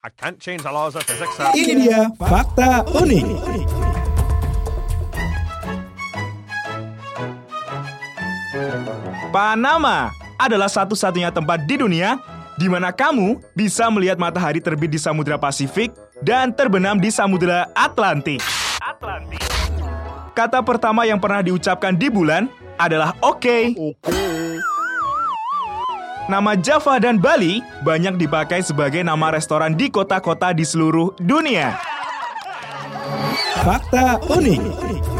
I can't change the laws of physics. Ini dia fakta unik. Panama adalah satu-satunya tempat di dunia di mana kamu bisa melihat matahari terbit di Samudra Pasifik dan terbenam di Samudra Atlantik. Kata pertama yang pernah diucapkan di bulan adalah oke. Nama Java dan Bali banyak dipakai sebagai nama restoran di kota-kota di seluruh dunia. Fakta unik.